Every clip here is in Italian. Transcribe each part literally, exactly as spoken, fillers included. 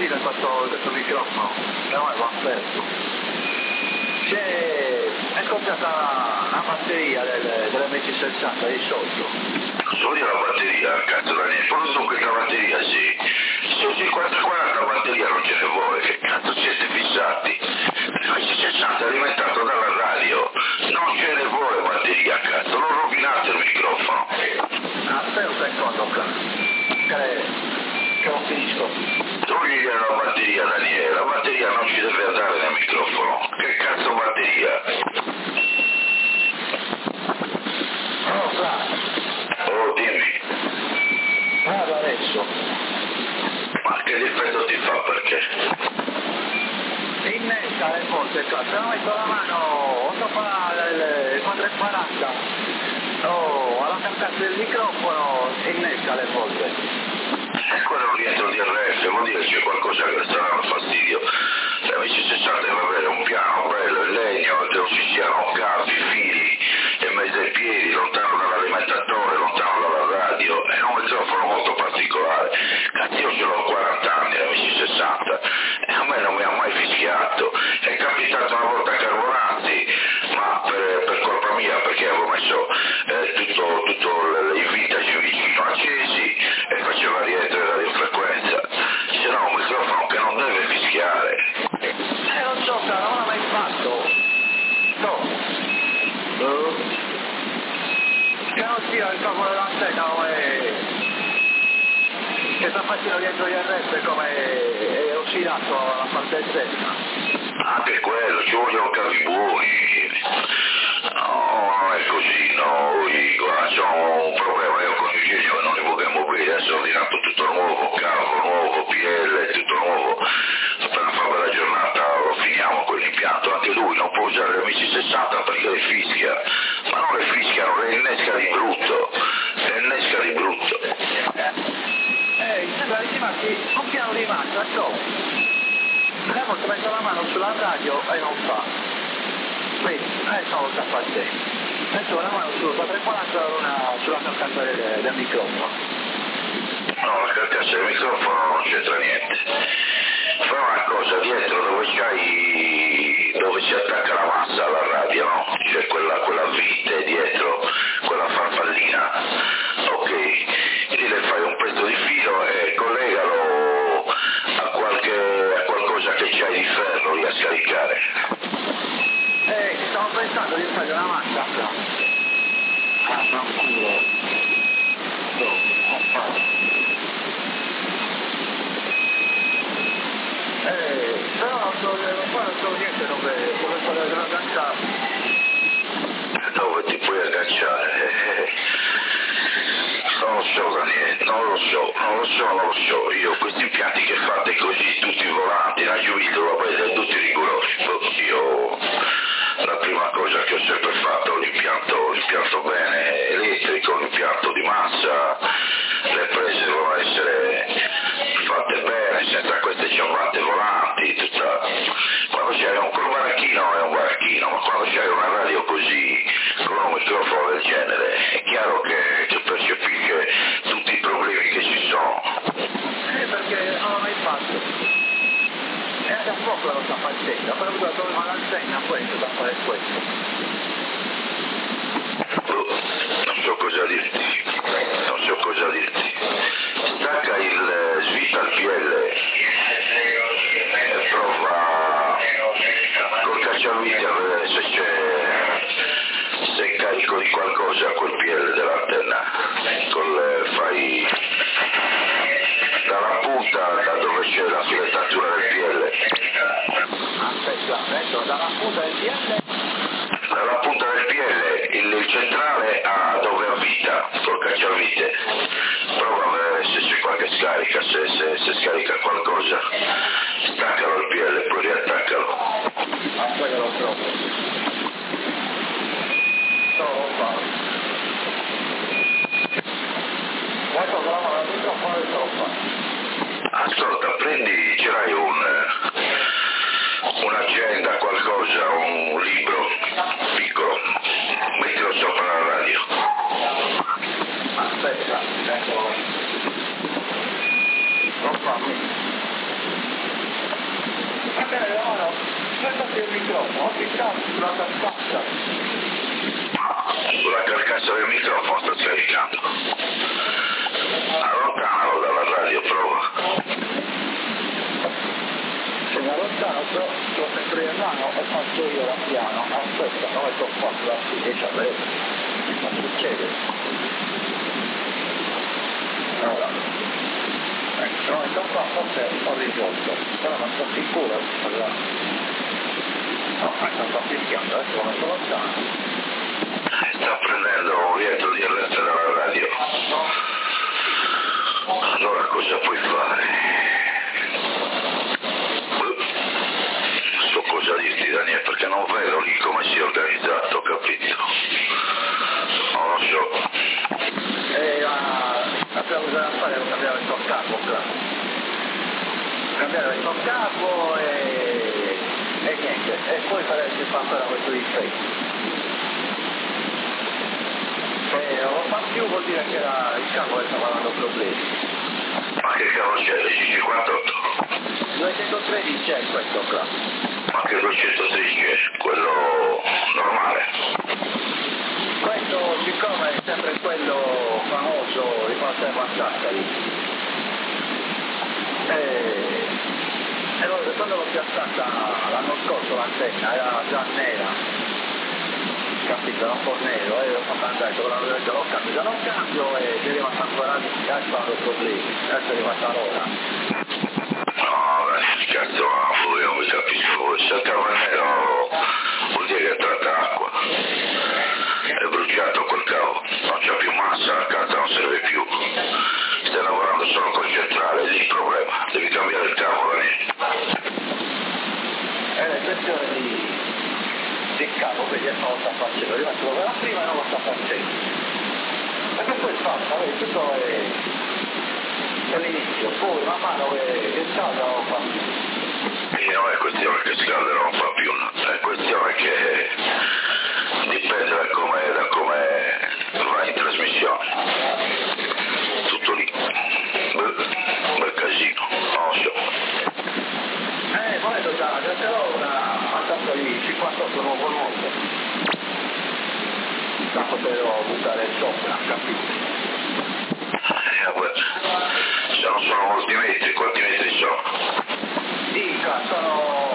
gira questo, questo microfono, no, è aperto. C'è, è copiata la batteria del, dell'M C sessanta di sotto. Solo la batteria, cazzo Daniele, solo su questa batteria sì. Su cinquanta quaranta la batteria non ce ne vuole, che cazzo siete fissati? L'M C sessanta è alimentato dalla radio, non ce ne vuole batteria, cazzo, non rovinate il microfono. Aspetta un secondo, che, che non finisco. Togli la batteria Daniele, la batteria non ci deve andare nel microfono. Che cazzo batteria? No, fra. Oh, dimmi. Parla adesso. Ma che difetto ti fa perché? Innesca le forze, cioè, se non metto la mano, quando fa il quattrocentoquaranta, oh, alla carcassa del microfono, innesca le forze. E quello rientro di R F, vuol dire che c'è qualcosa che sta dando fastidio. L'M C sessanta deve avere un piano bello, in legno, che non ci siano cavi, fili, in mezzo ai piedi, lontano dall'alimentatore, lontano dalla radio, è un microfono molto particolare. Cazzo, io ce l'ho quaranta anni, l'M C sessanta, e a me non mi ha mai fischiato. È capitato una volta a Carbonati, ma per, per colpa mia, perché avevo messo eh, tutto, tutto i vintage vicino accesi e faceva rientrare la radiofrequenza. Se no un microfono che non deve fischiare. Eh, non so, cara, non l'ho mai fatto. No. Uh. Che non sia il capo dell'antenna come... che sta facendo dietro gli R F come è oscillato la parte esterna. Anche quello, ci vogliono cavi buoni. No, non è così, noi guarda, c'ho un problema, io con Eugenio non li vogliamo bene, adesso ho ordinato tutto nuovo, cavo nuovo, P L, tutto nuovo. Per una fa bella giornata lo finiamo con l'impianto, anche lui non può usare l'M C sessanta perché le fischia, ma non le fischiano, le innesca di brutto, le innesca di brutto. Eh, sembra di chiamarsi un piano di marcia, no? Abbiamo messo la mano sulla radio e non fa. Vedi, adesso non lo sta facendo. Messo la mano sul quattrocentoquaranta sulla carcassa del, del microfono. No, la carcassa del microfono non c'entra niente. Fa una cosa, dietro dove c'hai, dove si attacca la massa alla radio, no? C'è quella, quella vite dietro, quella farfallina. Ok, lì le fai un pezzo di filo e collegalo a qualche, a qualcosa che c'hai di ferro lì a scaricare. Eh, stavo pensando di fare una massa. Ah, tranquillo. No, non fa. Eh, però non so, non fa, non so niente dove, dove fare la agganciare. Dove ti puoi agganciare? Non lo so Daniele, non lo so, non lo so, non lo so. Io questi impianti che fate così, tutti volanti, la giuito, lo vedete tutti rigorosi. Io la prima cosa che ho sempre fatto, l'impianto, l'impianto bene, elettrico, l'impianto di massa, le prese devono essere fatte bene, senza queste ciambate volanti, tutta... Quando c'è un, un baracchino è un baracchino, ma quando c'è una radio così, con un microfono del genere, è chiaro che, che percepisce tutti i problemi che ci sono. Eh, perché non l'ho mai fatto. E da poco lo sta facendo, però dove va l'antenna questo da fare questo. Non so cosa dirti, non so cosa dirti. Stacca il switch al P L e prova col cacciavite a vedere se c'è, se è carico di qualcosa quel P L dell'antenna. Col, fai dalla punta da dove c'è la filettatura del P L. Aspetta, adesso dalla punta del P L. Dalla punta del P L, il, il centrale a dove avvita col cacciavite. Prova a vedere se c'è qualche scarica, se, se, se scarica qualcosa. Staccalo il P L, poi riattaccalo. Ah, quello lo trovo. No, non fa. Guarda, bravo, la microfono è troppa. Ascolta, prendi, ce l'hai un, un'agenda, qualcosa, un libro piccolo, mettilo sopra la radio. Aspetta, ecco. Non fa. microfono, che cazzo, sulla carcassa. Sulla carcassa del microfono sta scaricando. Allontano dalla radio, prova. Se mi allontano, però, lo sempre in mano e faccio io da piano. Aspetta, no, e sono fatto da qui, e c'è, non succede. Allora, ecco, no, intanto qua forse ho risolto, però non sono sicuro. Allora. No, ecco, sto fischiando, adesso lo metto lontano. Sta prendendo un rientro di arresto dalla radio. Allora cosa puoi fare? Non so cosa dirti, Daniele, perché non vedo lì come si è organizzato, capito? Non lo so. E la, la prima cosa da fare è cambiare il tuo capo, claro. Cambiare il tuo capo e, e niente, e poi fare il passare a questo di Facebook. E non lo fa più, vuol dire che la, il capo sta parlando problemi. Ma che cavolo c'è? Le cinquantotto? duecentotredici è questo, claro. Ma che duecentotredici è? Quello normale? Questo, siccome è sempre quello famoso di quando sei passata lì. E, e allora, quando l'ho piazzata l'anno scorso l'antenna era già nera. Capito, era un po' nero, e eh, ho fatto andare, l'ho detto, l'ho capito, non cambio e mi è rimasta ancora lì, adesso fanno problemi, adesso è rimasta l'ora. No, dai, cazzo, io non mi capisco, se il cavo è nero vuol dire che è entrata acqua, è bruciato quel cavo, non c'è più massa, la carta non serve più, stai lavorando solo col centrale, lì il problema, devi cambiare il cavo, Daniele. È la questione di... il capo, quindi non lo sta facendo, io metto la prima e non lo sta facendo. Perché poi fa, vedi, tutto è, è l'inizio, poi man mano che, che scalda non fa più. E non è questione che scalda non fa più, è questione che dipende da come, da come va in trasmissione. Tutto lì. Beh, bel casino, non lo so. Eh, poi già, già ce l'ho una, tanto lì, cinquantotto nuovo nuovo. Tanto però buttare sopra, capito? Eh, vabbè, se non sono molti metri, quanti metri sono? Dica, sono,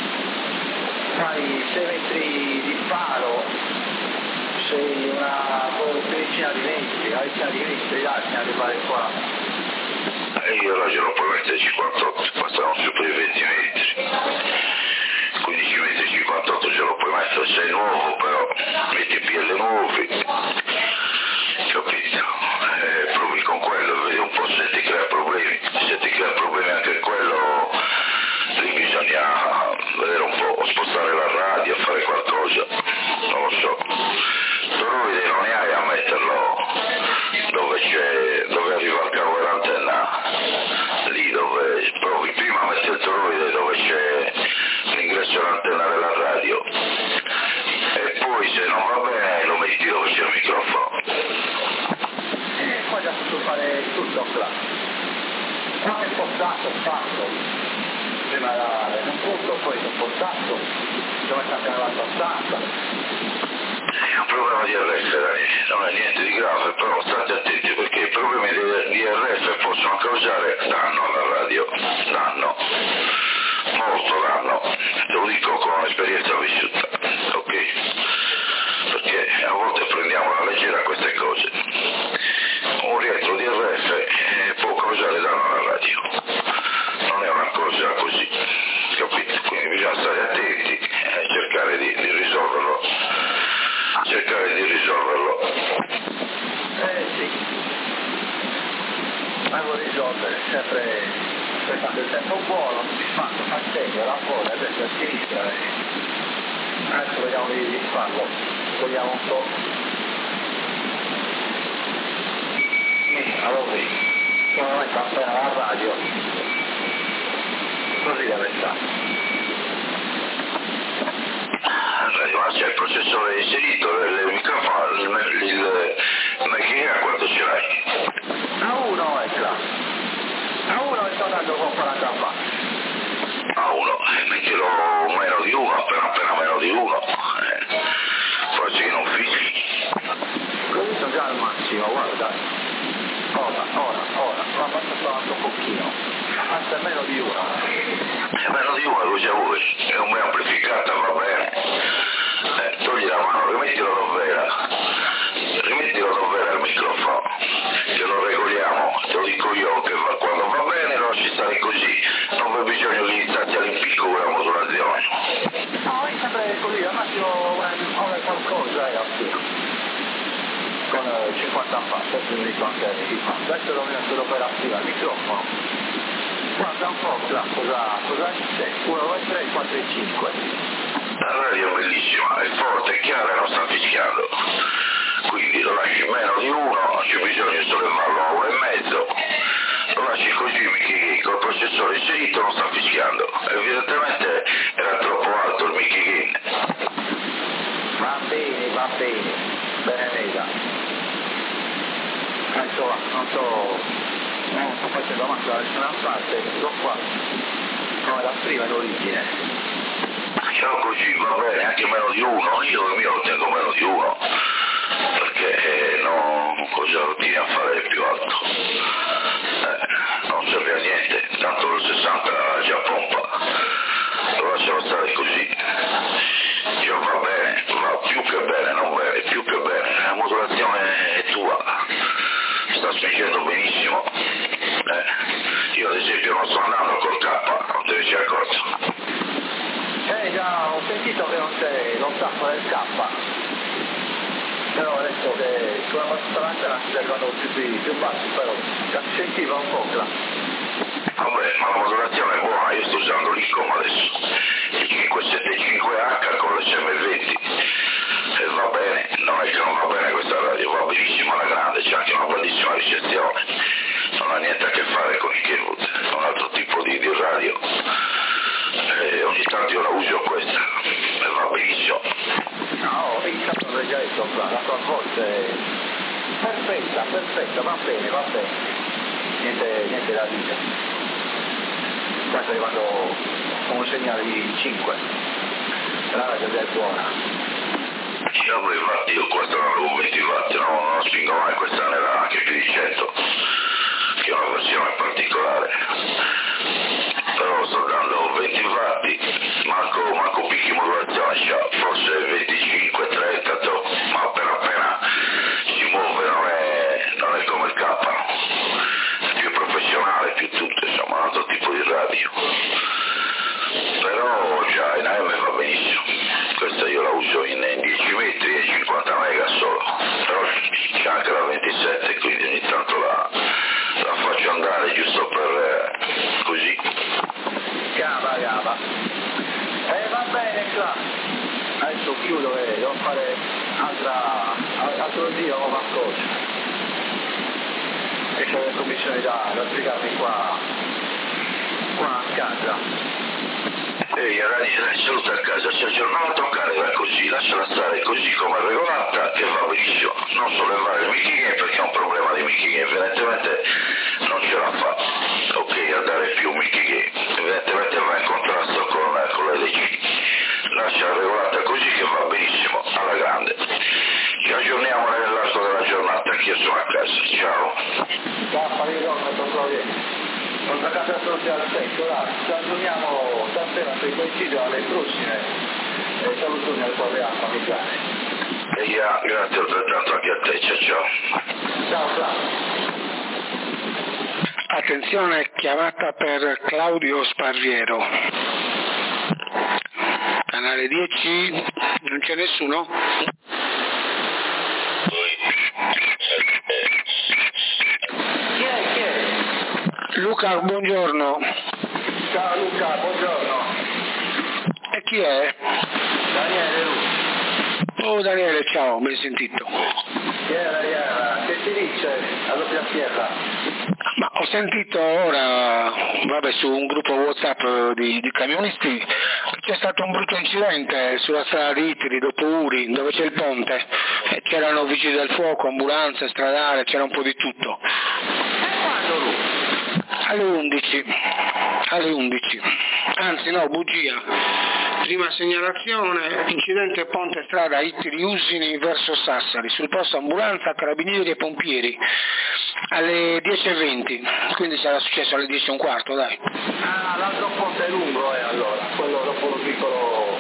sai, sei metri di palo, sei una quindicina di metri, una decina di metri, là, fino ad arrivare qua. E io là ce l'ho poi mettere cinquantotto, passano su per i venti metri. quindici metri cinquantotto ce lo puoi mettere, sei nuovo però, metti P L nuovi, capito? E provi con quello, vedi un po' se ti crea problemi, se ti crea problemi anche quello, lì bisogna vedere un po', spostare la radio, fare qualcosa, non lo so. Toroide non ne hai a metterlo dove c'è, dove arriva il cavo dell'antenna, lì dove provi prima a mettere il toroide dove c'è l'ingresso dell'antenna della radio e poi se non va bene lo metti dove c'è il microfono. E poi già posso fare tutto qua. Qualche postato ho fatto, prima da un punto, poi un postato, dove sta cambiando la stanza. È un problema di R F, Daniele, non è niente di grave, però state attenti perché i problemi di R F possono causare danno alla radio, danno, molto danno, te lo dico con esperienza vissuta, ok? Perché a volte prendiamo alla leggera queste cose. Un rientro di R F eh, può causare danno alla radio, non è una cosa così, capite? Quindi bisogna stare attenti e cercare di, di risolverlo. cercare di risolverlo. Eh sì, ma lo risolvere, sempre aspettando il tempo buono, soddisfatto, fa segno, la fuori, adesso a sinistra e adesso vediamo di, di farlo, togliamo un po'. Sì, allora qui, come noi sta appena la radio, così deve stare. Ma c'è il processore inserito, il microfono, il, il, il making a quanto ce l'hai? A uno è là, a uno sto dando con quaranta watt. A uno, e mettilo meno di uno, appena appena meno di uno, eh, forse che non fischi. Così sono già al massimo, guarda. Ora, ora, ora, ma basta soltanto un pochino. Anzi, meno di uno. E meno di uno cosa vuoi? È un bel amplificata, va bene. Eh, togli la mano, rimettilo dov'era. Rimettilo dov'era il microfono. Che lo regoliamo, te lo dico io, che va, quando va bene non ci stare così. Non c'è bisogno di iniziarti all'impicco con la modulazione. No, è sempre così, al massimo ora qualcosa è appena. Con eh, cinquanta fa, adesso mi dico anche anni fa. Adesso lo metto l'operativa, il microfono. Guarda un po', là, cosa, cosa dice? uno, due, tre, quattro e cinque. La radio è bellissima, è forte, è chiara e non sta fischiando. Quindi lo lasci meno di uno, non c'è bisogno di sollevarlo a uno e mezzo. Lo lasci così, Mickey, col processore inserito non sta fischiando. Evidentemente era troppo alto il Mickey Gain. Va bene, va bene, bene mega. Adesso va, non sto, non sto facendo avanti da nessuna parte, sto qua, come la prima in origine. Ciao così, va bene, anche meno di uno, io il mio lo tengo meno di uno, perché eh, no, cosa lo tiri a fare più alto? Eh, non serve a niente, tanto il sessanta già pompa, lo lasciamo stare così. Già va bene, va più che bene, non bene, più che bene, la modulazione è tua, sta spingendo benissimo. Eh, io ad esempio non sto andando col K, non te ne sei accorto. Eh già, ho sentito che non c'è lo stacco del K, però adesso che con la battuta lanciata si arrivano più, più bassi, però si sentiva un po' là. Vabbè, ma la modulazione è buona, io sto usando l'Icom adesso, il cinque sette cinque H con l'S M venti, e va bene, non è che non va bene questa radio, va benissimo alla grande, c'è anche una bellissima ricezione, non ha niente a che fare con i Kenwood, è un altro tipo di, di radio, e ogni tanto io la uso questa, e va benissimo. No, il capo l'ho già detto, la tua voce è perfetta, perfetta, va bene, va bene, niente, niente da dire. Qua sta arrivando un segnale di cinque, la radio è buona. Io avevo infatti io qua sto andando con venti watt, no, non spingo mai, questa ne va anche più di cento, che è una versione particolare. Però sto dando venti watt, manco, manco picchi modulazione, cioè, forse venticinque, trenta, to, ma appena appena si muove, non è, non è come il K, è più professionale, più tutto, insomma, un altro tipo di radio. Però già in A M va benissimo, questa io la uso in, in dieci metri e cinquanta mega solo, però c'è anche la ventisette, quindi ogni tanto la, la faccio andare giusto per eh, così. Cava, cava. Eh va bene qua. Adesso chiudo e devo fare altra, altro giro con qualcosa. E c'è le commissioni da, da spiegarmi qua, qua a casa. Ehi ragazzi, dai, saluta a casa, Sergio, non la toccare da così, lasciala stare così come è regolata che va benissimo, non sollevare il Mickey Game perché è un problema di Mickey Game, evidentemente non ce la fa, ok, a dare più Mickey Game, evidentemente va in contrasto con, con l'L G, lasciala regolata così che va benissimo, alla grande. Ci aggiorniamo nell'arco della giornata, anch'io sono a casa, ciao. Ciao, Farino, non bene. Sono a casa social secco, ci aggiorniamo stasera se coincido alle prossime e salutoni al cuore a familiare. E yeah, grazie altrettanto anche a te, ciao ciao. Ciao Claudio. Attenzione, chiamata per Claudio Sparviero. Canale dieci, non c'è nessuno? Chi è? Chi è? Luca, buongiorno. Ciao Luca, buongiorno. E chi è? Daniele Luca. Oh Daniele, ciao, ben sentito. Chi è Daniele? Che ti dice a doppia schiera? Ma ho sentito ora, vabbè, su un gruppo WhatsApp di, di camionisti che c'è stato un brutto incidente sulla strada di Itri, dopo Uri, dove c'è il ponte. E c'erano vigili del fuoco, ambulanze, stradale, c'era un po' di tutto. E quando Luca? Alle undici. Alle undici. anzi no, bugia. Prima segnalazione, incidente ponte strada Ittiri Usini verso Sassari, sul posto ambulanza, carabinieri e pompieri, alle dieci e venti, quindi sarà successo alle dieci e un quarto, dai. Ah, l'altro ponte è lungo, eh, allora, quello dopo lo piccolo,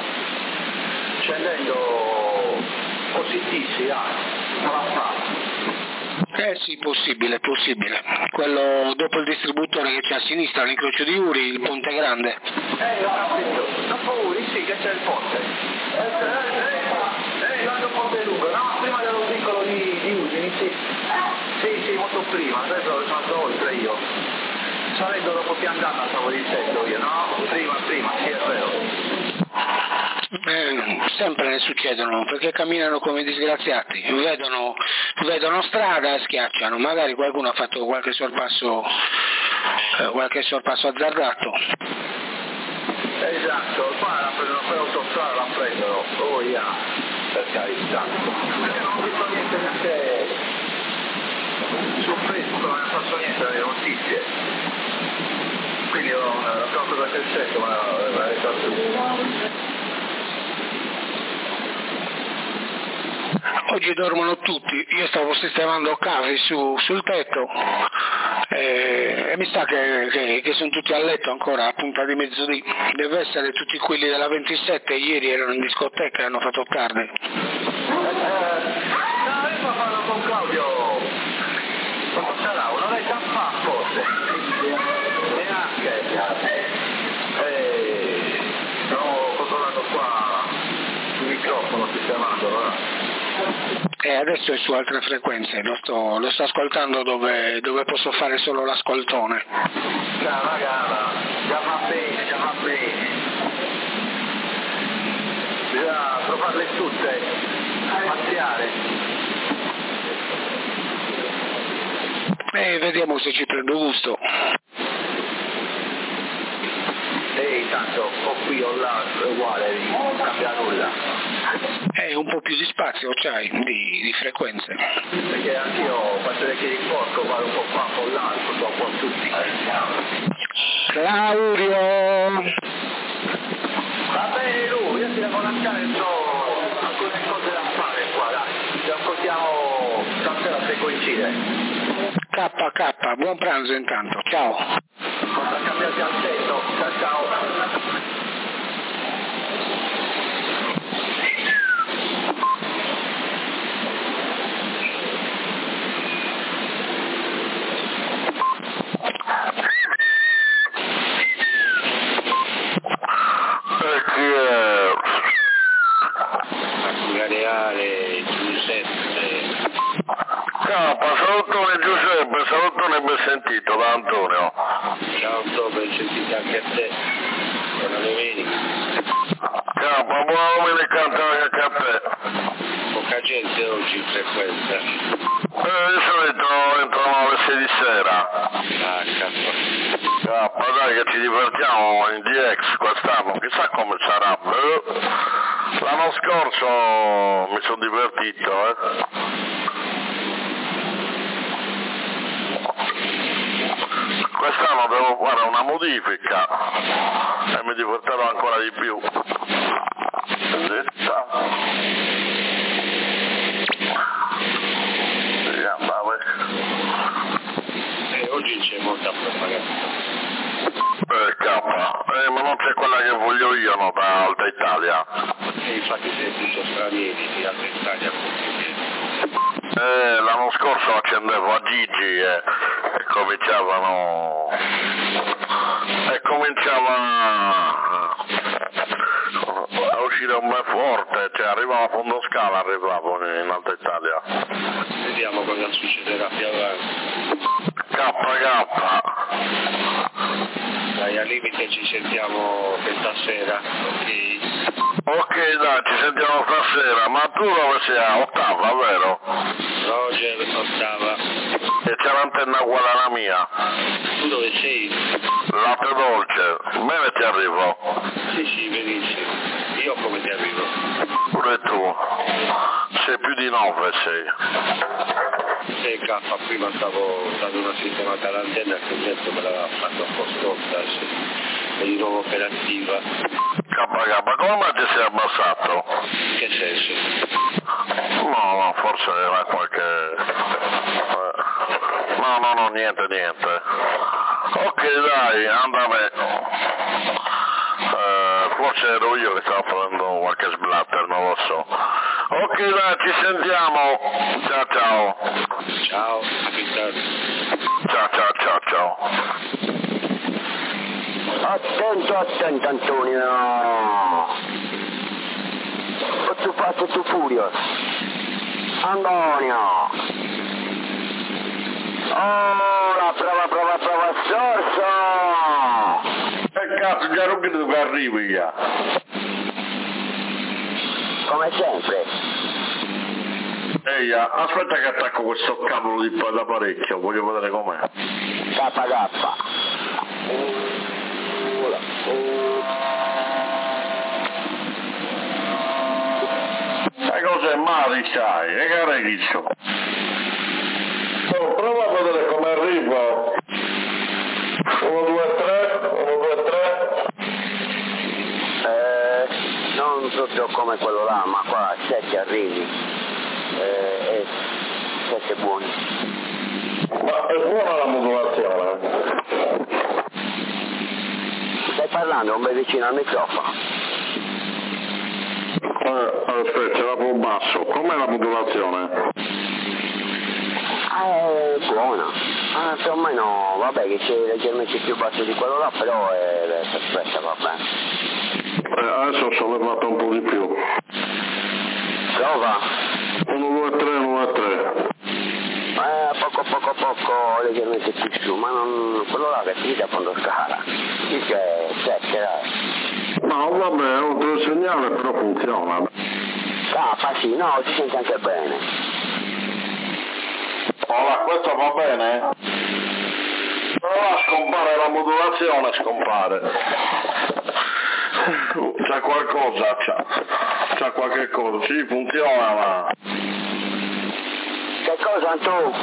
scendendo positivi, dai, non la fa. Eh sì, possibile, possibile. Quello dopo il distributore che c'è a sinistra, all'incrocio di Uri, il Ponte Grande. Eh, ho capito. Dopo Uri sì che c'è il ponte. Eh, eh, eh, l'altro ponte è lungo. No, prima dello piccolo di, di Udine, sì. Sì, sì, molto prima. Adesso sono andato oltre io. Salendo dopo Piandana stavo dicendo io, no? Prima, prima, sì, è vero. Eh, sempre ne succedono perché camminano come disgraziati, vedono, vedono strada e schiacciano, magari qualcuno ha fatto qualche sorpasso eh, qualche sorpasso azzardato. Esatto, qua la prendono per autostrada, la prendono, oh yeah, per carità. Perché non ho visto niente neanche su Facebook, non ho fatto niente delle notizie. Quindi ho una cosa da quel senso, ma l'ho detto su. Oggi dormono tutti, io stavo sistemando cavi su, sul tetto e, e mi sa che, che, che sono tutti a letto ancora a punta di mezzodì. Deve essere tutti quelli della ventisette, ieri erano in discoteca e hanno fatto tardi. Eh, no, io sto parlando con Claudio, quando sarà? Un'oretta fa forse, neanche. Eh, stiamo controllando qua il microfono, sistemando, no? E adesso è su altre frequenze, lo sto, lo sto ascoltando dove, dove posso fare solo l'ascoltone. Cava, cava, già va bene, già va bene. Bisogna trovarle tutte, spaziare. E vediamo se ci prendo gusto. Ehi, tanto o qui o là è uguale, non cambia nulla. È un po' più di spazio c'hai, di, di frequenze. Perché anch'io faccio le chiedi di porco, vado un po' qua, un po' là, un po' qua, un po' tutti. Claudio! Va bene lui, io ti devo lasciare, ho alcune cose da fare qua, dai. Ci ascoltiamo stasera se coincide. K K, buon pranzo intanto, ciao! Cosa cambiati al tetto? Ciao ciao! Reale, Giuseppe. Ciao, salutone Giuseppe, salutone ben sentito da Antonio. Ciao Antonio, ben sentito anche a te. Buona domenica. Ciao, buona domenica anche a te. Poca gente oggi in frequenza. Eh, di solito entrano alle sei di sera. Ah, cazzo. Cappa, dai che ci divertiamo in D X quest'anno, chissà come sarà. L'anno scorso mi sono divertito, eh. Quest'anno devo fare una modifica e mi divertirò ancora di più. E oggi c'è molta propaganda. Eh, cappa, eh, ma non c'è quella che voglio io, no, da Alta Italia. E infatti sei tutto stranieri di Alta Italia. Eh, l'anno scorso accendevo a Gigi e, e cominciavano e cominciava a uscire un bel forte, cioè arrivava a fondo scala, arrivavo in Alta Italia. Vediamo cosa succederà più avanti. K K. Dai, al limite ci sentiamo questa sera, ok? Ok, dai, ci sentiamo stasera, ma tu dove sei? A Ottava, vero? Roger, Ottava. E c'è l'antenna uguale alla mia. Tu dove sei? Latte dolce, bene ti arrivo. Sì, sì, benissimo. Io come ti arrivo? Pure tu. Sei più di nove, sei. Sei K, prima stavo dando una sistemata all'antenna che il netto me l'aveva fatto un po' storta, sì. di nuova operativa. K K, come mai ti sei abbassato? In che senso? No, no, forse era qualche... Eh. No, no, no, niente, niente. Ok, dai, andame. Eh, forse ero io che stavo prendendo qualche sblatter, non lo so. Ok, dai, ci sentiamo. Ciao, ciao. Ciao, a più tardi. Ciao, ciao, ciao, ciao. Attento, attento Antonio! O tu fatto tu furious! Antonio! Oh, la prova, prova, prova, sorso! Che cazzo, già non credo che arrivi già. Come sempre. Ehi, aspetta che attacco questo cavolo di d'apparecchio, voglio vedere com'è. K K. Sai cos'è male, sai? E che hai visto? Oh, prova a vedere come arrivo. uno, due, tre, uno, due, tre. Eh, non proprio come quello là, ma qua sette arrivi. Eh, e sette buoni. Ma è buona la modulazione? Stai parlando un bel vicino al microfono? Eh, aspetta, era un basso. Com'è la modulazione? Ah, è buona. Ah, più o meno, vabbè che c'è leggermente più basso di quello là, però è perfetta, va bene. Eh, adesso ho sollevato un po' di più. Prova? uno, due, tre, uno, due, tre. Eh, poco poco poco leggermente più su, ma non quello là che ti dà quando scala. Dice sette, dai. No, vabbè, ho un segnale, però funziona. Ah, fa sì, no, si sente anche bene. Ora, questo va bene? Ora scompare la modulazione, scompare. C'è qualcosa, c'è. C'è qualche cosa, sì, funziona, ma... Che cosa, Antu?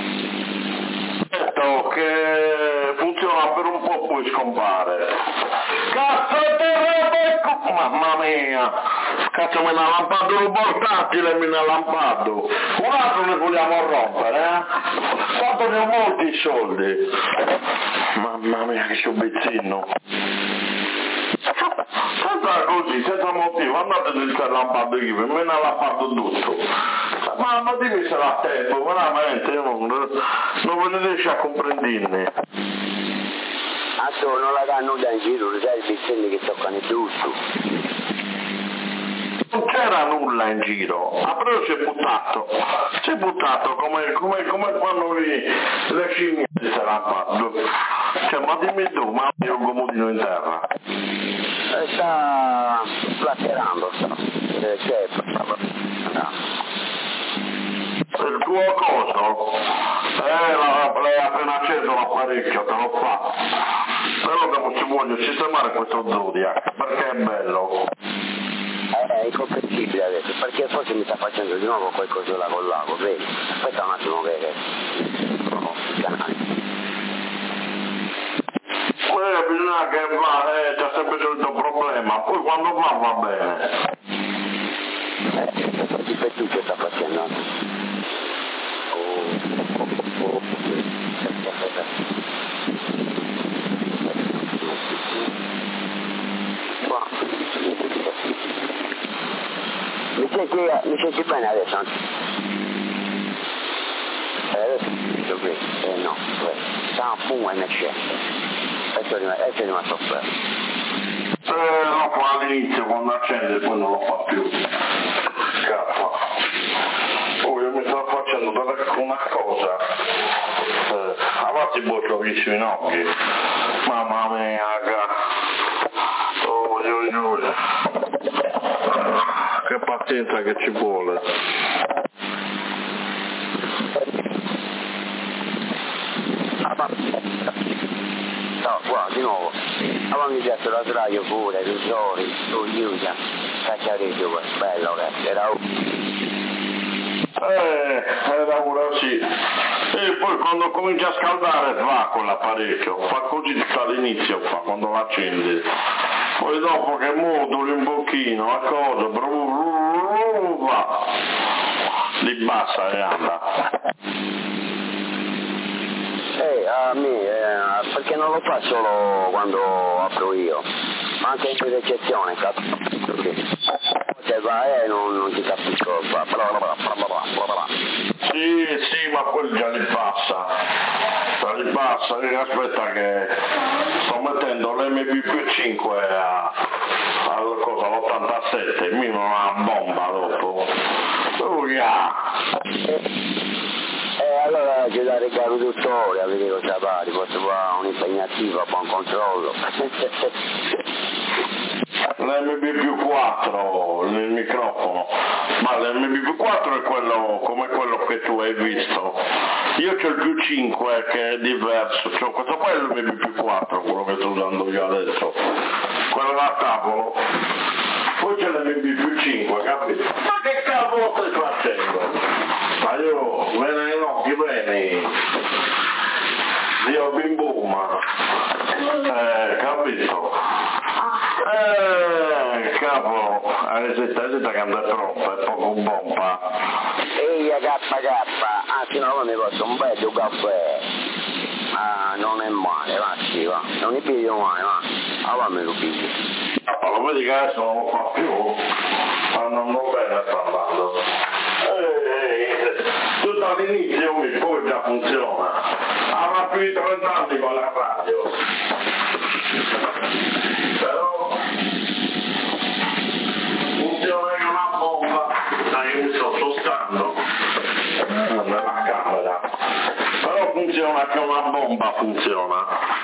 Detto che funziona per un po', poi scompare. Cazzo di Rebecca! Mamma mia! Cazzo, me ne ha lampato il portatile, me ne ha lampato. Un altro ne vogliamo rompere, eh? Quanto ne ho molti soldi. Mamma mia, che sciobezzino. Senza così, senza motivo, andate nel lampato io, me ne ha lampato tutto. Ma, ma dimmi se la tempo, veramente, io non, non ve ne riesco a comprenderne. Antu, non la dà nulla in giro, lo sai i pizzelli che toccano tutto. Non c'era nulla in giro, ah, però si è buttato, si è buttato come, come, come quando lì, le scimmie si sarà fatto. Cioè, ma dimmi tu, ma io un comodino in terra. E sta flatterando, sta. Eh, c'è, no. Il tuo coso? Eh, la, l'hai appena acceso l'apparecchio, te lo fa. Però dopo ci voglio sistemare questo Zodiac, perché è bello. È incomprensibile adesso, perché forse mi sta facendo di nuovo qualcosa là col lago, vedi? Aspetta un attimo che provo il canale. Eh, bisogna che va, eh, c'è sempre il solito problema, poi quando va va bene. Eh, questo ripetuto sta facendo. Oh, oh, oh, oh. Qua. Mi senti, mi senti bene adesso? Eh, adesso sento qui. Eh no, sta un fumo in eccesso. Adesso è rimasto fermo. Eh, no, all'inizio quando accende poi non lo fa più. Cazzo. Oh, io mi sto facendo una cosa. Eh, avanti boccio vicino in occhi. Mamma mia, cazzo. Oh, io giuro. Che pazienza che ci vuole. No, guarda, di nuovo. Avevamo iniziato la sdraio pure, risori, tu, Giulia, cacciareggio, bello, che era... Eh, era una sì. E poi quando comincia a scaldare va quell'apparecchio, fa così tutto all'inizio, fa, quando lo accendi. Poi dopo che moduli un pochino la cosa, va, li basta e anda. Eh, a me, eh, perché non lo fa solo quando apro io, ma anche in ricezione, capito? Se va e non, non ti capisco, bla bla bla bla bla bla bla. Sì, sì, ma quello già li passa, già li passa, aspetta che sto mettendo l'M B P cinque a, alla cosa, all'ottantasette, mi non ha bomba dopo. Oh, yeah. E allora c'è da regalo tuttore a vedere cosa fare, posso fare un'impegnativa, buon controllo. L'M B P quattro nel microfono, ma l'M B P quattro è quello come quello che tu hai visto. Io c'ho il più cinque che è diverso, c'ho questo qua è l'M B P quattro, quello che sto usando io adesso, quello da tavolo. Poi c'è l'M B P cinque, capito? Ma che cavolo stai facendo? Ma io bene in occhi bene, io bim boom, eh, capito? Eh, capo, adesso che anda troppo, è poco bomba. Ehi, K K, anzi no, mi posso un bel caffè. Ah, non è male, va, sì, va. Non mi piglio mai, va. Ah, me lo piglio. Ma lo vedi che adesso non lo fa più? Ma non va bene sta andando. Ehi, tutto all'inizio mi poi già funziona. Avrà più di trenta anni con la radio. Però funziona che una bomba. Dai, io mi sto spostando nella camera. Però funziona che una bomba funziona.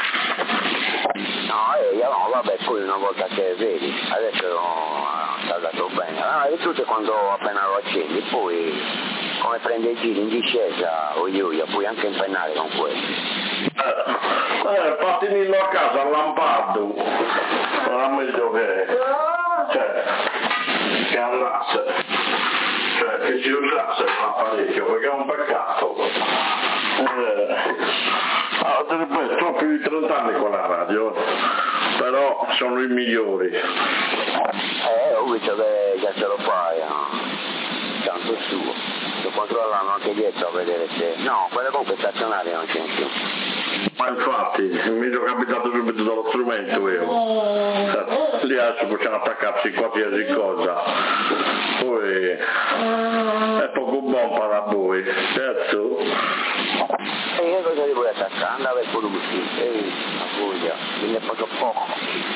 No, eh, no, vabbè, poi una volta che vedi, adesso no, sta andato bene. Ah, e tutto quando appena lo accendi, poi come prende i giri in discesa, o io, io puoi anche impennare con quello. Eh, eh patinino a casa al lampardo, non è meglio che, cioè, che andasse, cioè che si usasse l'apparecchio, perché è un peccato. Eh, ah, te ripeto, ho più di trenta anni con la radio, però sono i migliori. Eh, ho visto che già se lo fai, no? Tanto suo. Sto controllando anche dietro a vedere se... No, quelle comunque stazionarie non c'è più. Ma infatti, mi sono capitato subito dallo strumento io. Lì adesso possiamo attaccarsi qualsiasi cosa. Poi è poco buono da voi, certo? E che cosa li vuoi attaccare? Andava per quello così. Ehi, la voglia, quindi è poco poco.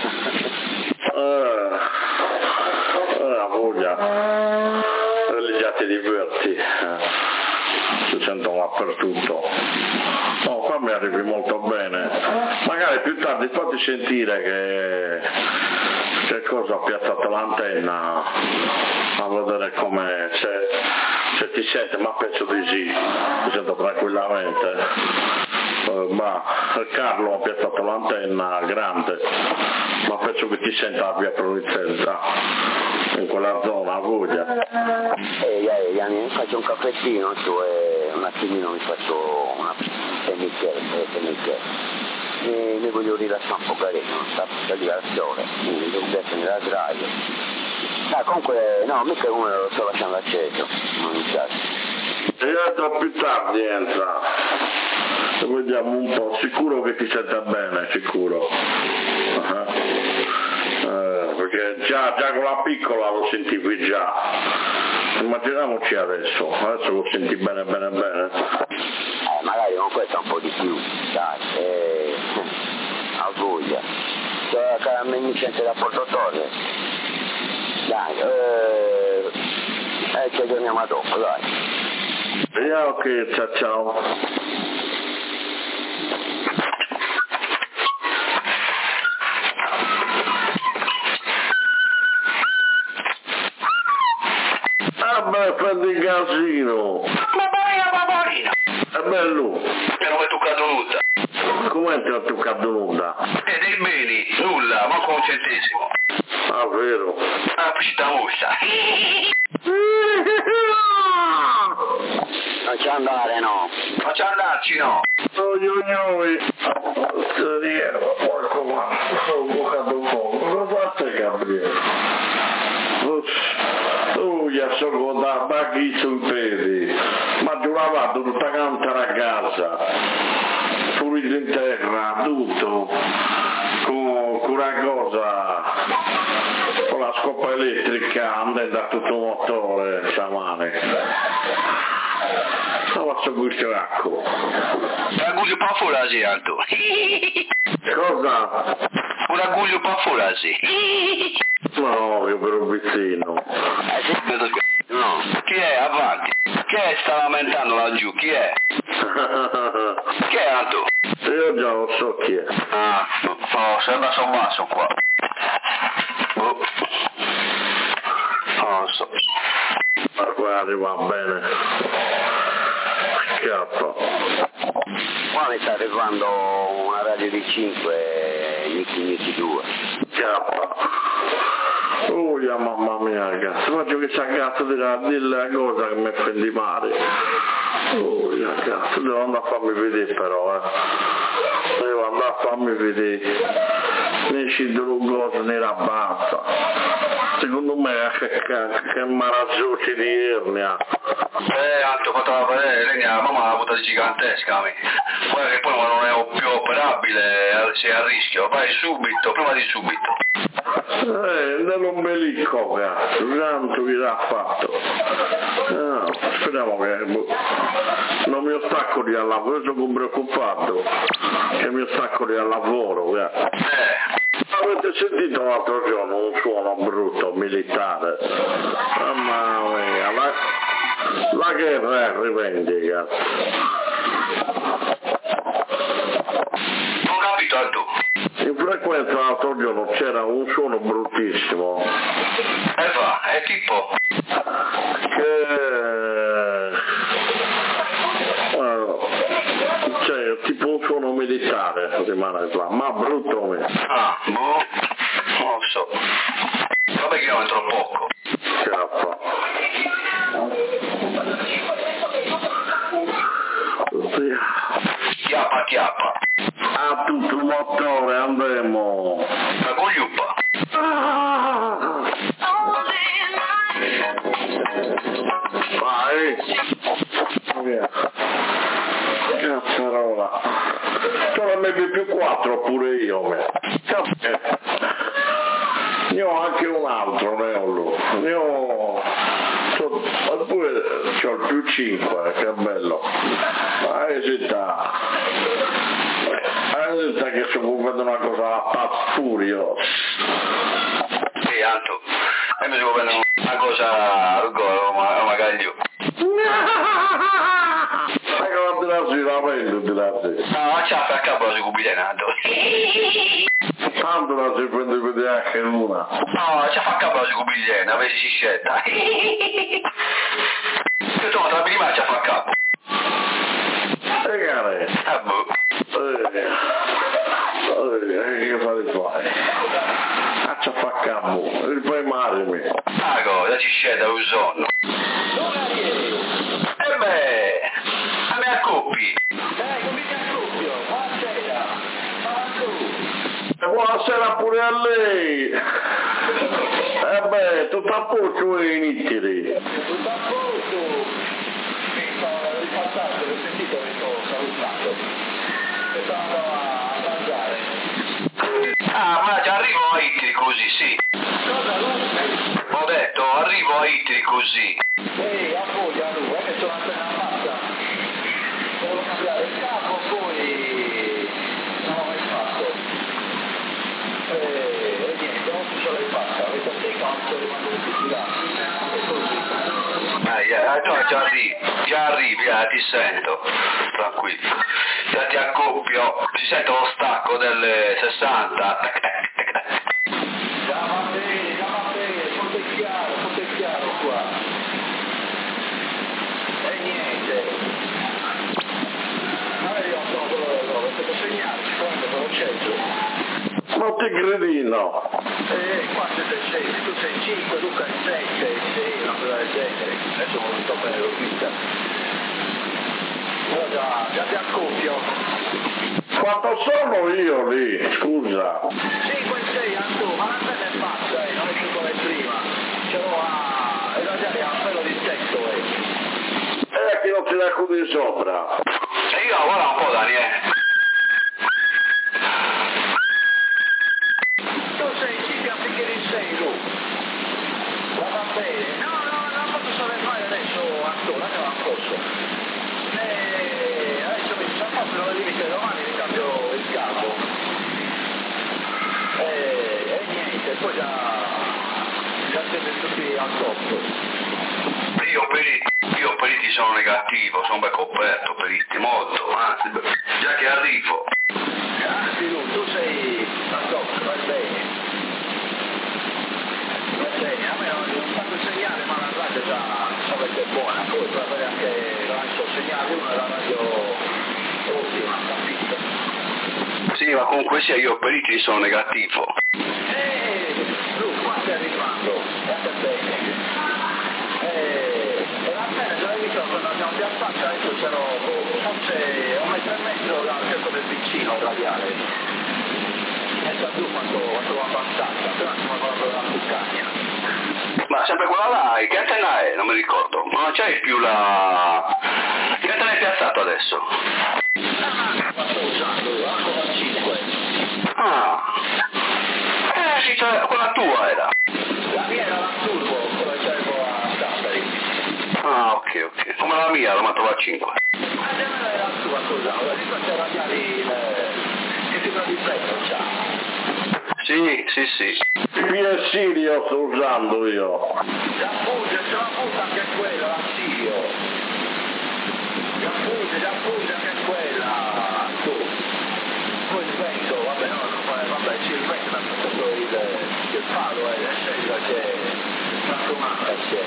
Eh, la voglia. Lì già ti diverti. Si sentono dappertutto. No, qua mi arrivi molto bene. Magari più tardi fatti sentire che, che cosa ha piazzato l'antenna, a vedere come se, se ti sente, ma penso di sì, ti sento tranquillamente. Uh, ma Carlo ha piazzato l'antenna grande, ma penso che ti senta a via Provicenza, in quella zona a Voglia. Ehi, ehi, Gianni, faccio un caffettino su e un attimino mi faccio una pennichera, pennichera. Mi, mi voglio rilassare un po' carino, non sta per salire al sole, quindi devo essere nella draia. Ah, comunque, no, mica come lo sto lasciando acceso, non mi piace. E entra più tardi, entra. E vediamo un po', sicuro che ti senta bene, sicuro. Uh-huh. Eh, perché già, già con la piccola lo sentivi già. Immaginiamoci adesso, adesso lo senti bene bene bene. Eh, magari con questa un po' di più, dai, eh, a voglia. Cioè, che mi sente da Porto Torre. Dai, eh, eh, ci aggiorniamo a dopo, dai. Yeah, ok, ciao ciao. Ah beh, prendi il casino. Babarina, babarina. È bello. E non è toccato nulla. Come ti ho toccato nulla? E dei beni, nulla, ma con un centesimo. Ah, vero. Ah, questa mossa. Faccia andare, no? Faccia andarci, no? Oi, oi, oi. Speriamo, porco ma. Sono bucato un po'. Cosa fate, Gabriele? Oh, io sono da baghi sui piedi. Ma giurava tutta canta ragazza. Pulito in terra, tutto. Con, con una cosa. Con la scopa elettrica, andando da tutto il motore, sciamane. Non faccio gusto acqua. Ragguglio pa' fulasi, Anto. Cosa? Un ragguglio pa' fulasi. No, che per un vicino. No. Chi è? Avanti. Chi è sta lamentando laggiù? Chi è? Chi è, Anto? Io già lo so chi è. Ah, oh, sembra sommasso qua. Oh. Non lo so. Ma guardi, va bene. Scappa. Qua mi sta arrivando una radio di cinque, Nicky Nicky due. Scappa. Oh, yeah, mamma mia, ragazzi. Faccio che c'è cazzo della, della cosa che mi fa di male. Oh, yeah, cazzo. Devo andare a farmi vedere però, eh. Devo andare a farmi vedere. Ne ci cosa nera bassa. Secondo me che, che, che marazzoci di ernia. Eh, Anto, fatto la vedere, lei la mamma l'ha avuta gigantesca, mi. Guarda che poi non è più operabile, sei a rischio, vai subito, prima di subito. Eh, nell'ombelico, cazzo, tanto che l'ha fatto. No, speriamo che boh, non mi ostacoli al lavoro, io sono preoccupato che mi ostacoli al lavoro, cazzo. Eh. Avete sentito l'altro giorno un suono brutto militare? Mamma mia, la, la guerra rivendica. Non ho capito, Anto. In frequenza l'altro giorno c'era un suono bruttissimo. E va, è tipo? Che... Bueno, cioè, tipo un suono militare rimane qua, ma brutto me. Ah, boh, non lo so. Vabbè che io entro poco. Scappa. Chiappa, chiappa. A tutto il motore andremo. La cogliuppa. Ah. Vai. Via. Cazzarola. Sono M B più quattro pure io, me. Ne ho anche un altro, ne ho lui. Ne ho... Oppure c'ho il più cinque, che bello. Ma esita. Esita che sto comprando una cosa alla Fast Furious. Sì, Anto. E mi devo prendere una cosa al golo, ma magari io. Sai che la tirarsi la prendo, tirarsi. No, ma c'ha a capo la si cubita, Anto. Tanto la si prende per vedere anche una. No, c'ha a capo la si cubita, avessi si scelta. Io trovo tra prima c'ha a capo. E care? Ah, boh. Eh, che fate fare? Faccia fa capo, e poi marimi. Ah, cosa, ci scelta un sonno. E beh, a me accoppi. E buonasera pure a lei. E beh, tutto a posto e iniziali. Tutto a posto. Mi stavo ripassando, l'ho sentito che sto salutando. E stavo a mangiare. Ah, ma già arrivo a Itri così, sì. Cosa, Lu? Ho detto, arrivo a Itri così. Ehi, a voglia, Lu, è che sono appena fatta. Devo cambiare il capo, poi... non l'ho mai fatto. E, e niente, non ce l'hai fatta. Avete sei quanto rimango tutti là. E così. Ah, yeah, no, già arrivi, già arrivi, eh, ti sento, tranquillo. Già ti accoppio, si sente lo stacco delle sessanta. Già va bene, già va bene, tutto è chiaro, tutto è chiaro qua. E niente. Ma io non so quello che ho fatto segnare, quando sono scelto. Non ti credi, no? Eh, qua siete sei, tu sei cinque, Luca è sette, sei, una cosa del genere. Adesso non sto bene l'ho vista. già, già ti accoppio. Quanto sono io lì, scusa? cinque sei Anto, ma l'antenna è bassa, eh, non è più come prima. Ce l'ho a... e la gente ha un pelo di stecco, eh. Eh, che non ti dà qui di sopra. E io guarda un po' Daniele. Tu sei Silvia Piccherin sei, tu. Va va bene. No, no, non posso sapere mai adesso, Anto, non ce la posso. E adesso mi sono fatto le limite domani, mi cambio il capo. E, e niente, poi già, già siete tutti al top. Io periti, io periti sono negativo, sono ben coperto periti, molto, anzi, già che arrivo. Anzi, tu, tu sei al top, vai bene. Va bene, a me non fatto il segnale, ma la radio già sapete è buona, poi per avere anche il segnale uno è la radio ottima, capito? Sì, ma comunque sia io periti sono negativo. Eh, tu qua stai arrivando, guarda bene. Eh, e la bene, già l'hai visto quando abbiamo piazzato, adesso c'ero forse un metro e mezzo dal centro del vicino radiale. E sa tu quanto, quanto va abbastanza, però stiamo parlando della Cuccagna. Ma sempre quella là, che antenna è? Non mi ricordo. Ma non c'hai più la... Che antenna hai piazzato adesso? Ah, ma sto usando, la cosa cinque. Ah. Eh sì, cioè, quella tua era. La mia era la turbo, quella che c'avevo a Sassari. Ah, ok, ok. Come la mia, la Matova cinque. Ma se non era la tua, scusa, la lingua c'è radiali, che fino di petto c'ha. Sì, sì, sì. P S io sto usando io. Già fugge, c'è la puta anche quella, la Sirio. Già fugge, già fugge anche quella. Tu. Poi il vento, vabbè no, non fa, vabbè, sì, il vento ha fatto il, il palo, eh, nel senso che una domanda c'è.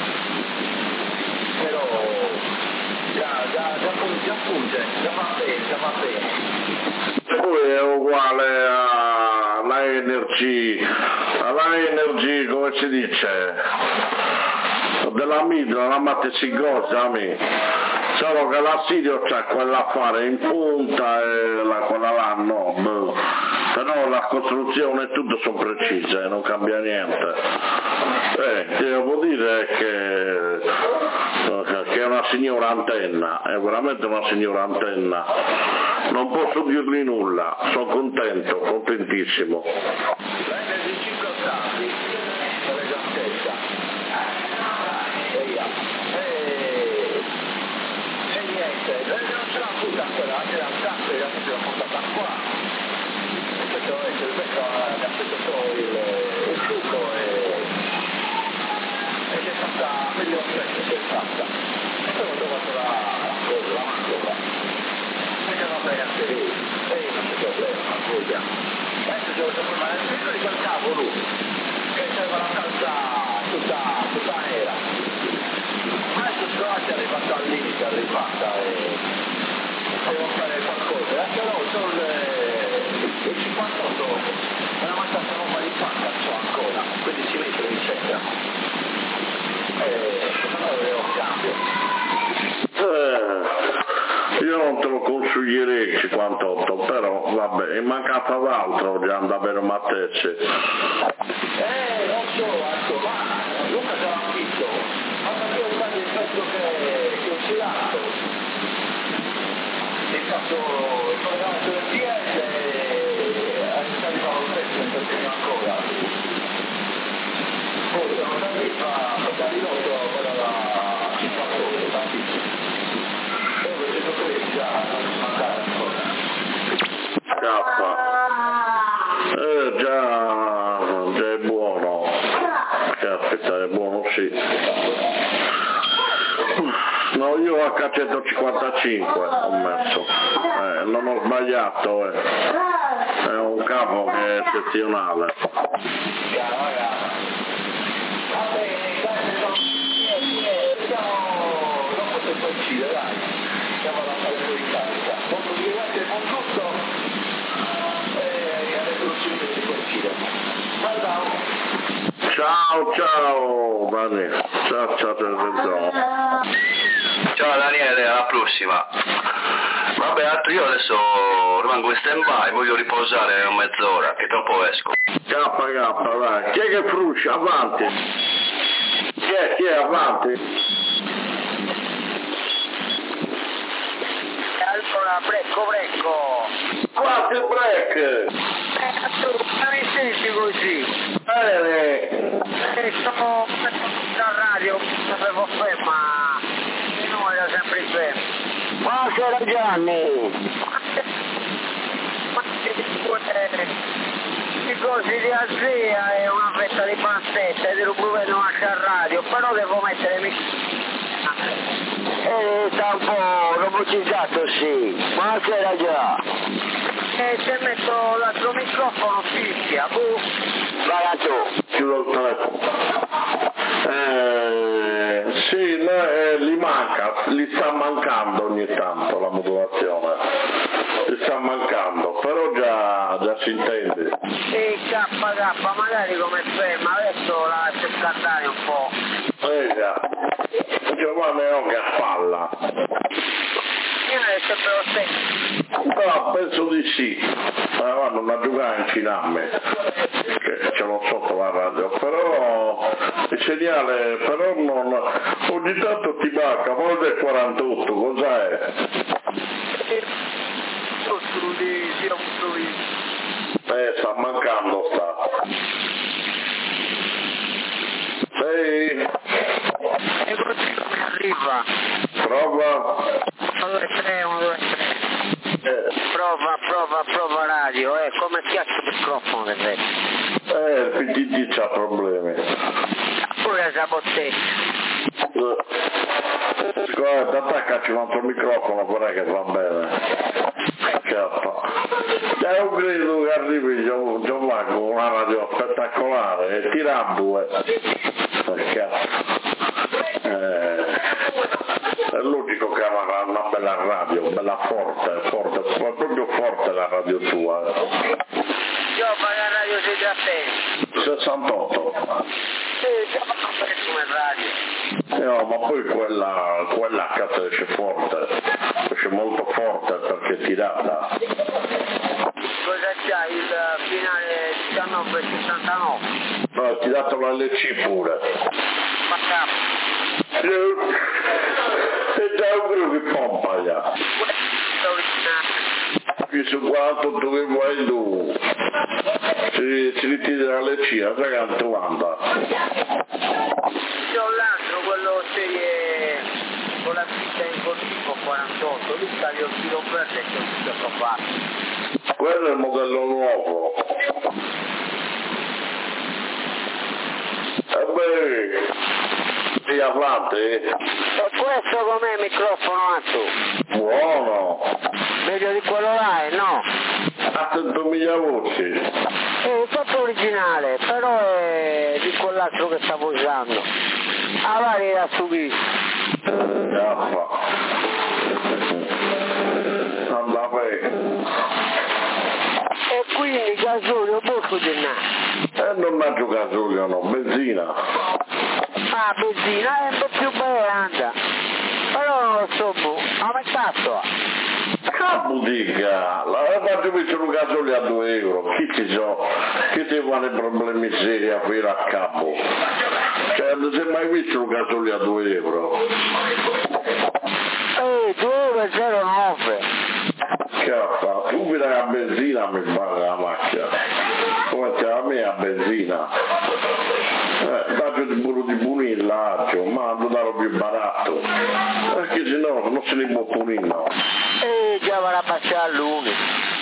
Però già, già, già fugge, già fugge, già va bene, già va bene. Poi è uguale alla Energy, alla Energy come si dice, della Midra, la Mattesigosa, solo che la Sirio c'ha quell'affare in punta e la, quella là no, però la costruzione e tutto sono precise, non cambia niente. Eh, devo dire che, che è una signora antenna, è veramente una signora antenna, non posso dirgli nulla, sono contento, contentissimo. Prende di cinque ottavi, con l'esattezza. E via. E... e niente, non ce l'ha puta quella, anche la stanza, la ce l'ha portata qua. E questo è il vecchio, mi ha aspettato il, il succo e... e c'è stata meglio offerte, c'è stata. E poi ho trovato la, la cosa, la mancova. E che va bene anche lì, e non c'è problema, ma voglia. Adesso devo trasformare il figlio di quel cavolo, che serve la calza tutta, tutta nera. Adesso Scroti è arrivata al limite, è arrivata e devo fare qualcosa. E anche no, sono le, le cinquantotto, una matassa nuova di panca c'ho ancora, quindi si mette in centro. E non avevo un cambio. Eh, io non te lo consiglierei cinquantotto, però vabbè, è mancata d'altro già da avere Mattese. Eh, non so, ecco, ma Luca ce l'ha visto, ma perché ho usato il pezzo che, che ho girato. Mi faccio il collegamento del D S e arrivavo al pezzo e non ancora. Poi sono da lì, ma da lì quella da cinquantotto, tantissimo. E ho deciso che già non mancare ancora. Cazzo. Eh già, già è buono. Caspita, è buono sì. No, io H centocinquantacinque ho messo. Eh, non ho sbagliato, eh. È un capo che è eccezionale. Va bene, dai, siamo dopo che coincide, dai, siamo alla fare un po' di carica. Molto divertente il buon tutto e adesso non ci vede si coincide. Ciao ciao. Ciao ciao, Dani. Ciao ciao, ciao, ciao. Ciao Daniele, alla prossima. Vabbè, altro io adesso rimango in stand by, voglio riposare mezz'ora, che tra poco esco. K K, vai. Chi è che fruscia? Avanti. Chi è? Chi è? Avanti. Allora, brecco, brecco. Quanti break? Eh, tu, mi senti così? Bene. Eh, sto dal radio, sapevo ferma, il numero era sempre fermo. Buonasera Gianni. Ma i cosi di Azia e una fetta di pancetta e di rubare una a radio, però devo mettere mi... Eh, sta un po' robotizzato, sì. Buonasera già. E se metto l'altro microfono fischia, boh. Vai tu. Chiudo il telefono. Eh, sì, no, eh, gli manca, gli sta mancando ogni tanto la modulazione. Gli sta mancando, però già, già si intende. E K K, magari come ferma, adesso la lascio scattare un po'. Eh già. Giovanni è anche a palla. Io è sempre lo stesso. Però penso di sì. Eh, vanno a giocare in Ciname, che ce l'ho sotto la radio, però il segnale, però non, ogni tanto ti manca, poi del quarantotto, cos'è? Eh, sta mancando sta. Sei? E così come arriva? Prova? uno, due, tre, uno, due, tre. Eh. Prova, prova, prova radio, eh, come schiaccio il microfono che vedi? Eh, il P D D c'ha problemi. Pure la bottetta. Guarda, attaccaci un altro microfono, guarda che va bene. Certo. Io credo che arrivi Giovanni con una radio spettacolare e tira due. Eh, è logico che avrà una bella radio, bella forte, forte, proprio forte la radio tua. Io fai la radio siete a te. sessantotto. Sì, già come radio. No, ma poi quella, quella cazzo esce forte, esce molto forte perché è tirata. Cosa c'hai il finale diciannove sessantanove? No, ti dato la L C pure. Ma capo. E già quello che pompa già. Qui su quarantotto che vuoi tu. Si, si ritira la L C, la cinquanta. C'è l'altro, quello serie con la pista in corsivo quarantotto, lì sta gli occhino verde che ho visto fatto. Quello è il modello nuovo. E beh, sei avanti? E questo com'è il microfono alto? Buono. Meglio di quello là, eh, no? A centomila voci. È tutto originale, però è di quell'altro che stavo usando. Ah, vai a subire. Gaffa. Andava bene. E quindi gasolio poco di là. E non mangio gasolio, no, benzina. Ah, benzina è un po' più bella, però insomma, a metà sto. Capo dica, la faccio mettere un gasolio a due euro, chi ti so, chi ti fanno problemi seri a fare a capo? Cioè, non si è mai visto un gasolio a due euro? Eh, due euro zero nove. Cazzo, tu mi dai la benzina mi paga la macchina, come c'è la mia benzina? Eh, dato di burro di punillaggio, ma non darò più baratto, perché sennò non se ne può punire, no. Eh, già va la passare all'uno.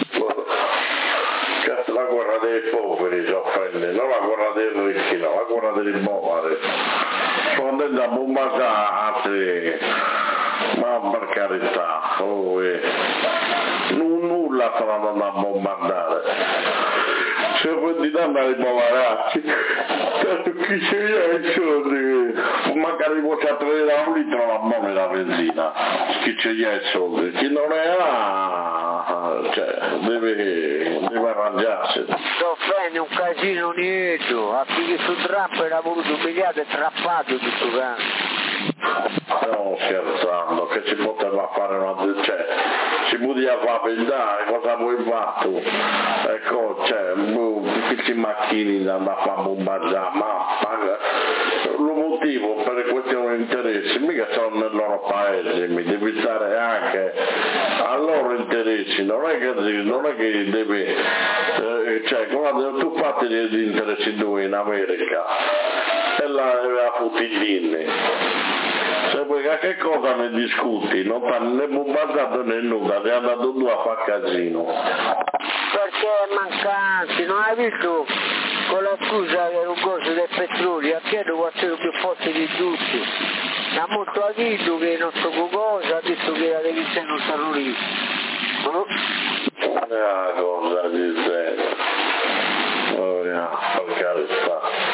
Cazzo, la guerra dei poveri si offende, non la guerra dei ricchi, no, la guerra dei poveri. Sto andando a bombardare, ma per carità, oh, eh. non, nulla stanno andando a bombardare. Se poi ti danno ai poveracci, certo chi ce li ha i soldi, magari può trarre un litro la buona la benzina, chi ce li ha i soldi, chi non ne ha, cioè, deve, deve arrangiarsi. Si offende un casino niente, a chi su trappo era voluto umiliato e trappato tutto canto. No, scherzando, che si poteva fare una... cioè, si poteva fare dai, cosa vuoi fare tu? Ecco, cioè, questi macchini da andare a fare bombardare, ma lo motivo per questione di interessi, mica sono nel loro paese, mi devi stare anche a loro interessi, non è che, non è che devi, eh, cioè, guarda, tu fatti gli interessi due in America e la aveva futilini. Se poi che cosa ne discuti? Non t'hanno né bombardato né nulla, ti è andato due a fare casino. Perché è mancanti, non hai visto con la scusa che era un coso del petrolio, a chiedo qualcuno più forte di tutti. Ha molto adito che non so cosa, ha detto che la revisione non sono lì. No? Ah, cosa dice? Oh, yeah, per carità.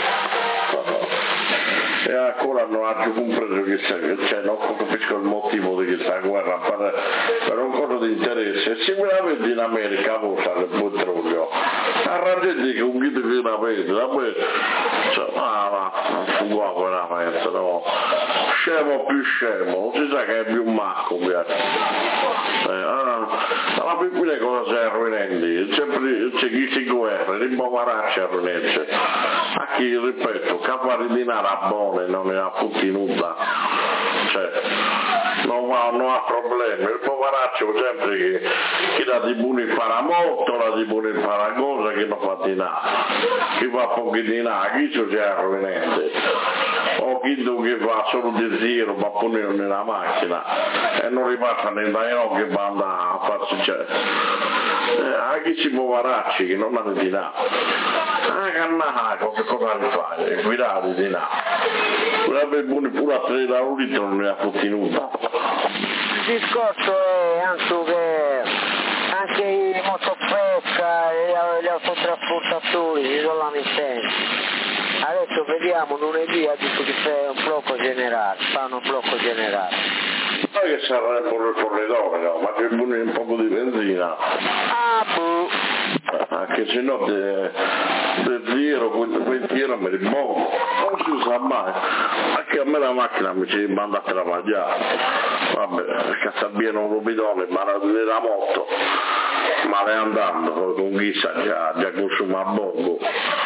E ancora non ha più compreso che c'è, cioè non capisco il motivo di questa guerra per, per un coso di interesse. Sicuramente in America usa il petrolio, arrangiati che un chito che la vede, la vede, cioè, ah ma, non può veramente, no, scemo più scemo, non si sa che è più macco, eh, ah, alla fine cosa sei arruinando? C'è chi si guerra, rimbovaracci arruinarci, a chi, ripeto, capare di nara buona e non ne ha tutti nulla, cioè non ha, non ha problemi, il poveraccio sempre che, che la di buoni farà molto, la di buoni farà cosa che non fa di là, chi fa pochi di là, chi si è arruinante, o chi che fa solo di zero ma pure nella macchina e non ripassa né dai occhi che va a farsi, cioè eh, anche ci poveracci che non hanno di là, ah cannaco che cosa li fai, guidare di là. Vorrebbe buoni pure a tre da un litro non ne ha tutti nulla. Il discorso è anche che anche i motopesca e gli autotrasportatori si sono lamentati. Adesso vediamo lunedì ha detto che c'è un blocco generale, fanno un blocco generale. Poi che sarebbero il fornitore, no? Ma c'è un poco di benzina. Ah boh. Anche se no del zero, quel tiro mi rimongo, non si sa mai, anche a me la macchina mi si manda a travagliare, vabbè, Casabieno un rubidone, ma nella moto, male andando, con chissà già, già consuma a bongo,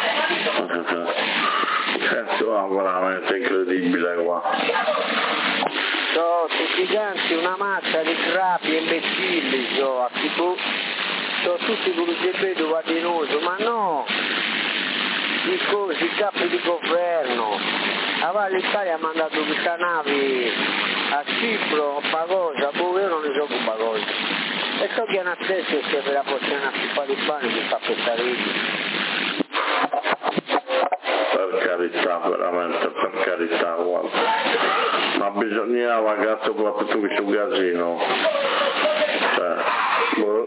cazzo, è veramente incredibile qua. So, tutti giganti, una massa di crapi e imbecilli, so, a tipo... sono tutti con il gebeto vadinoso, ma no, i cosi, i capi di governo, allora l'Italia ha mandato questa nave a Cipro, Bagosa, poi io non ne so con Bagosa, e so che è una stessa che per la porzione a fare di pane mi fa pensare per carità, veramente per carità, guarda, ma bisognava cazzo proprio tu che c'è un casino, cioè, boh.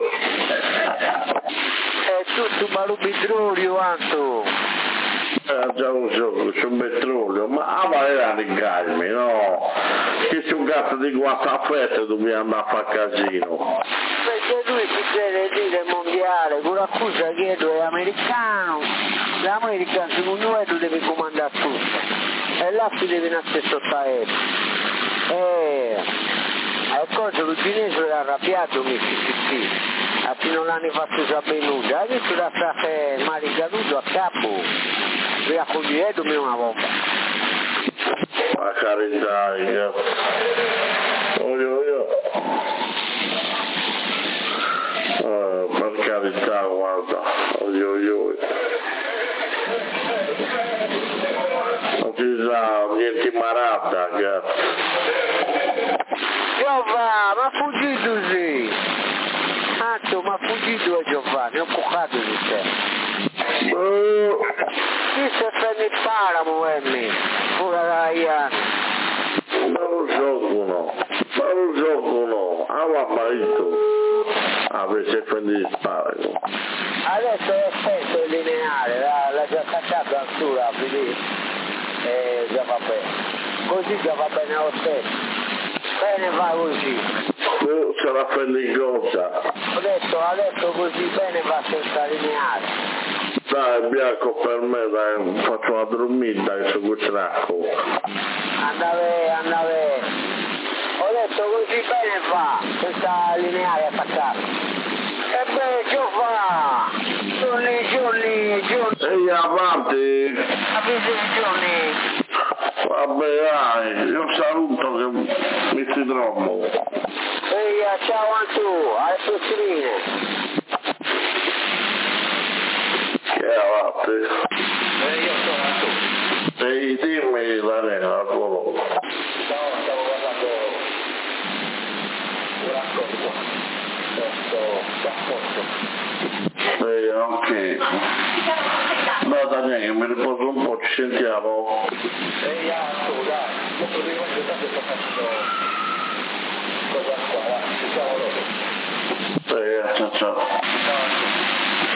È tutto malupetrolio, Anto. Eh, già lo so, c'è un petrolio, ma ah, ma era di calmi, no? Che c'è un cazzo di guastaffette dobbiamo andare a fare casino. Perché lui si crede lì del mondiale, con l'accusa che è americano, l'America secondo me lo deve comandare tutto, e là si deve nascere sotto aereo. E il coso, lo cinese era arrabbiato, Mississippi. A chi non l'hanno fatto sapere nulla, ha visto la frase male caduto a capo, vi accoglieto una volta. Ma carità, io, io, io. Uh, per carità, guarda, io, io. Non ci sa niente marata, cazzo. Giova, ma fuggito sì! Anto, ma fuggito è Giovanni, ho cuccato di te. Uh. Chi se prende il paramo, Emmi? Pure la Iana. Non lo so tu no, non lo so tu no, aveva marito. Avesse preso il paramo. Adesso è spesso lineare, l'ha già cacciato a sura, quindi eh, già va bene. Così già va bene lo stesso. Bene va così. Tu ce la prendi in cosa? Ho detto adesso così bene va senza lineare. Dai, bianco per me, dai, faccio una dormita che sono questo racco. Andave, andave. Ho detto così bene fa, questa lineare attaccata. E beh, che fa? Giorni, giorni, giorni. Ehi, avanti. Avete giorni. Vabbè, dai, io saluto che mi si trovo. Ehi, ciao a tu, alle prossime. Che avanti? Eh, io sono a tu. Ehi, dimmi la nera, la tua volta. No, stavo guardando un racconto. Questo racconto. Ehi, ok. No, Daniele, mi riposo un po', ci sentiamo. Ehi, a tu, dai. Dopo di voi intanto sto facendo cosa qua, va. Ci siamo dopo. Ehi, ciao ciao. Ciao.